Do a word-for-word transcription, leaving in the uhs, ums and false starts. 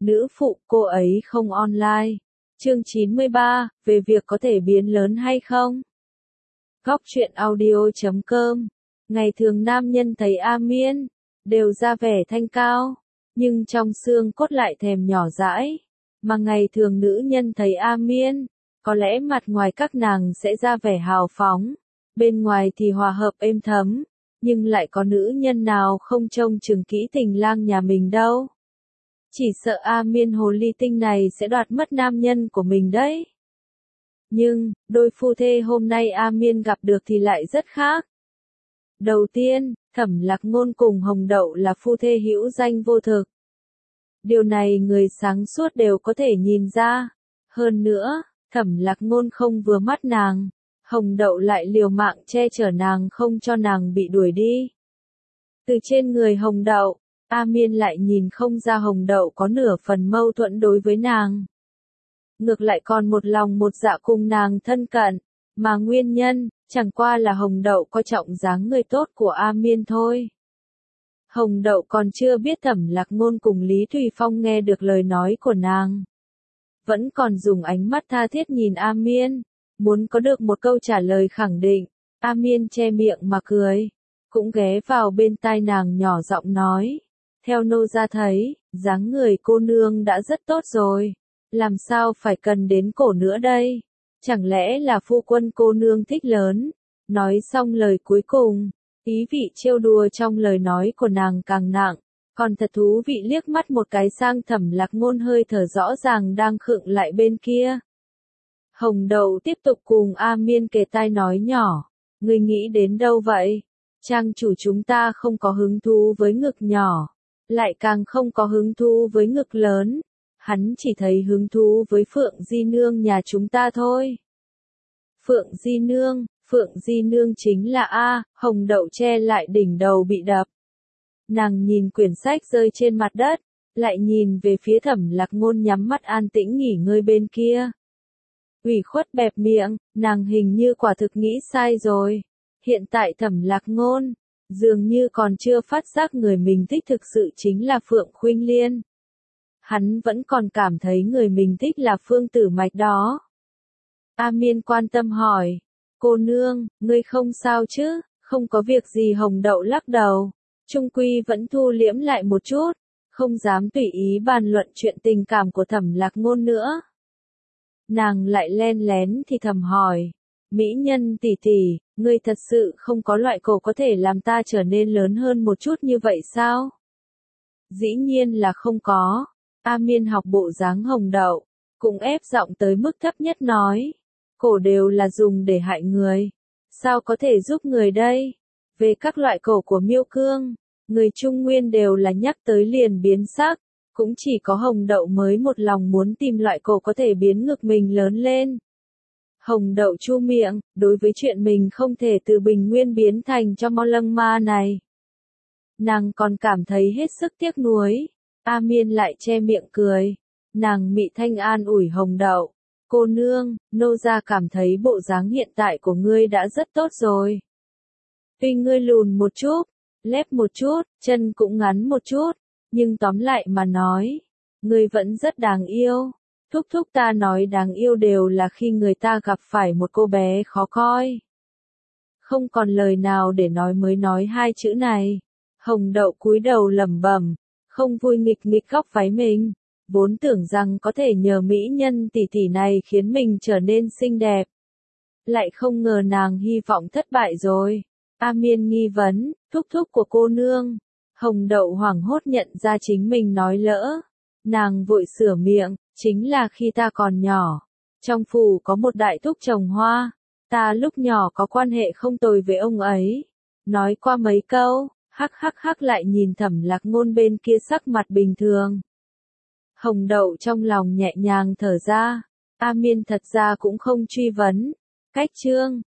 Nữ phụ, cô ấy không online. Chương chín mươi ba, về việc có thể biến lớn hay không? Góc truyện audio chấm com. Ngày thường nam nhân thấy A Miên, đều ra vẻ thanh cao, nhưng trong xương cốt lại thèm nhỏ dãi. Mà ngày thường nữ nhân thấy A Miên, có lẽ mặt ngoài các nàng sẽ ra vẻ hào phóng, bên ngoài thì hòa hợp êm thấm, nhưng lại có nữ nhân nào không trông chừng kỹ tình lang nhà mình đâu. Chỉ sợ A Miên hồ ly tinh này sẽ đoạt mất nam nhân của mình đấy. Nhưng, đôi phu thê hôm nay A Miên gặp được thì lại rất khác. Đầu tiên, Thẩm Lạc Ngôn cùng Hồng Đậu là phu thê hữu danh vô thực. Điều này người sáng suốt đều có thể nhìn ra. Hơn nữa, Thẩm Lạc Ngôn không vừa mắt nàng, Hồng Đậu lại liều mạng che chở nàng không cho nàng bị đuổi đi. Từ trên người Hồng Đậu, A Miên lại nhìn không ra Hồng Đậu có nửa phần mâu thuẫn đối với nàng. Ngược lại còn một lòng một dạ cùng nàng thân cận, mà nguyên nhân, chẳng qua là Hồng Đậu coi trọng dáng người tốt của A Miên thôi. Hồng Đậu còn chưa biết Thẩm Lạc Ngôn cùng Lý Thùy Phong nghe được lời nói của nàng. Vẫn còn dùng ánh mắt tha thiết nhìn A Miên, muốn có được một câu trả lời khẳng định. A Miên che miệng mà cười, cũng ghé vào bên tai nàng nhỏ giọng nói. Theo nô gia thấy, dáng người cô nương đã rất tốt rồi, làm sao phải cần đến cổ nữa đây? Chẳng lẽ là phu quân cô nương thích lớn? Nói xong lời cuối cùng, ý vị trêu đùa trong lời nói của nàng càng nặng, còn thật thú vị liếc mắt một cái sang Thẩm Lạc Ngôn hơi thở rõ ràng đang khựng lại bên kia. Hồng Đậu tiếp tục cùng A Miên kề tai nói nhỏ, ngươi nghĩ đến đâu vậy? Trang chủ chúng ta không có hứng thú với ngực nhỏ, lại càng không có hứng thú với ngực lớn, hắn chỉ thấy hứng thú với Phượng Di Nương nhà chúng ta thôi. Phượng Di Nương, Phượng Di Nương chính là A, Hồng Đậu che lại đỉnh đầu bị đập. Nàng nhìn quyển sách rơi trên mặt đất, lại nhìn về phía Thẩm Lạc Ngôn nhắm mắt an tĩnh nghỉ ngơi bên kia. Ủy khuất bẹp miệng, nàng hình như quả thực nghĩ sai rồi. Hiện tại Thẩm Lạc Ngôn, dường như còn chưa phát giác người mình thích thực sự chính là Phượng Khuynh Liên. Hắn vẫn còn cảm thấy người mình thích là Phương Tử Mạch đó. A Miên quan tâm hỏi, cô nương, ngươi không sao chứ? Không có việc gì. Hồng Đậu lắc đầu, trung quy vẫn thu liễm lại một chút, không dám tùy ý bàn luận chuyện tình cảm của Thẩm Lạc Ngôn nữa. Nàng lại len lén thì thầm hỏi, mỹ nhân tỷ tỷ, ngươi thật sự không có loại cổ có thể làm ta trở nên lớn hơn một chút như vậy sao? Dĩ nhiên là không có. A Miên học bộ dáng Hồng Đậu, cũng ép giọng tới mức thấp nhất nói, cổ đều là dùng để hại người, sao có thể giúp người đây? Về các loại cổ của Miêu Cương, người Trung Nguyên đều là nhắc tới liền biến sắc, cũng chỉ có Hồng Đậu mới một lòng muốn tìm loại cổ có thể biến ngực mình lớn lên. Hồng Đậu chu miệng, đối với chuyện mình không thể từ Bình Nguyên biến thành cho Mo Lăng Ma này, nàng còn cảm thấy hết sức tiếc nuối. A Miên lại che miệng cười, nàng mị thanh an ủi Hồng Đậu, cô nương, nô gia cảm thấy bộ dáng hiện tại của ngươi đã rất tốt rồi. Tuy ngươi lùn một chút, lép một chút, chân cũng ngắn một chút, nhưng tóm lại mà nói, ngươi vẫn rất đáng yêu. Thúc thúc ta nói đáng yêu đều là khi người ta gặp phải một cô bé khó coi. Không còn lời nào để nói mới nói hai chữ này. Hồng Đậu cúi đầu lẩm bẩm, không vui nghịch nghịch góc váy mình, vốn tưởng rằng có thể nhờ mỹ nhân tỷ tỷ này khiến mình trở nên xinh đẹp. Lại không ngờ nàng hy vọng thất bại rồi. A Miên nghi vấn, thúc thúc của cô nương. Hồng Đậu hoảng hốt nhận ra chính mình nói lỡ. Nàng vội sửa miệng, chính là khi ta còn nhỏ, trong phủ có một đại thúc trồng hoa, ta lúc nhỏ có quan hệ không tồi với ông ấy. Nói qua mấy câu, hắc hắc hắc lại nhìn Thẩm Lạc Ngôn bên kia sắc mặt bình thường. Hồng Đậu trong lòng nhẹ nhàng thở ra, A Miên thật ra cũng không truy vấn. Cách chương,